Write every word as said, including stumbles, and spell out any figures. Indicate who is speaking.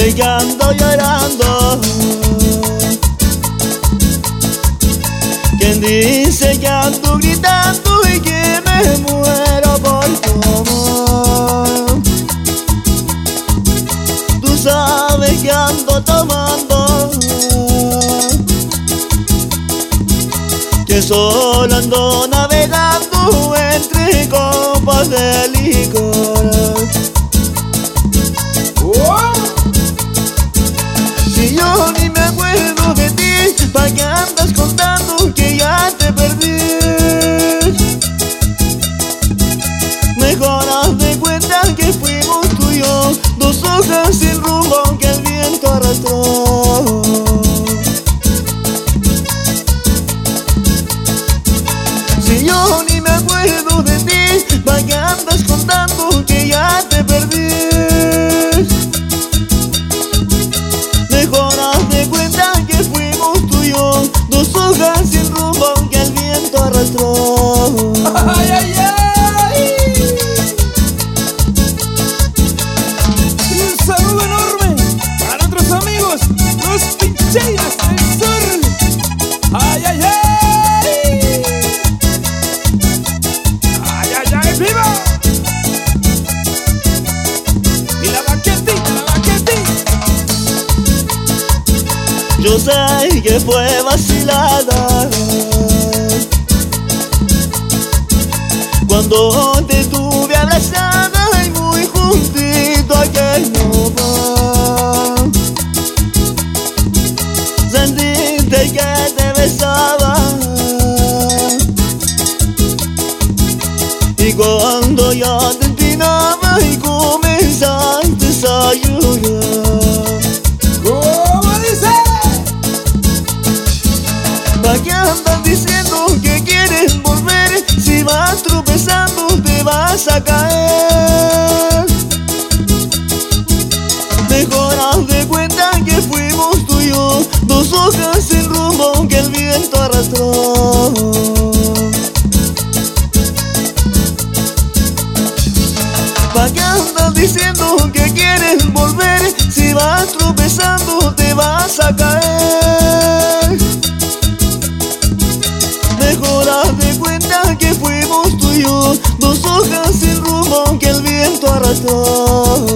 Speaker 1: dice que ando llorando? ¿Quién dice que ando gritando y que me muero por tu amor? Tú sabes que ando tomando, que solo ando navegando entre copas de licor.
Speaker 2: ¡Oh!
Speaker 1: Si yo ni me acuerdo de ti, ¿pa' qué andas contando que ya te perdí? Mejor haz de cuenta que fuimos tú y yo, dos hojas sin rumbo que el viento arrastró. Si yo ni me acuerdo de ti, ¿pa' qué andas contando que ya te perdí? Mejor haz de cuenta que fuimos tú y yo, dos hojas sin rumbo que el viento arrastró.
Speaker 2: ¡Ay, ay, ay! Y un saludo enorme para nuestros amigos, los Pincheiros del Sur. ¡Ay, ay, ay! ¡Ay, ay, ay! ¡Viva! Y la baquetita, la baquetita.
Speaker 1: Yo sé que fue vacilada cuando te tuve abrazada y muy juntito a aquel montón. Sentiste que te besaba y cuando ya te empinaba y comenzaste a llorar.
Speaker 2: ¿Cómo dice?
Speaker 1: ¿Pa' qué andas diciendo que quieres volver? Si vas tropezando te vas a caer. Mejor haz de cuenta que fuimos tú y yo, dos hojas sin rumbo que el viento arrastró. ¿Pa' qué andas diciendo que quieres volver? Si vas tropezando te vas a caer. Mejor haz de cuenta que fuimos tú y yo, dos hojas sin rumbo que el viento arrastró.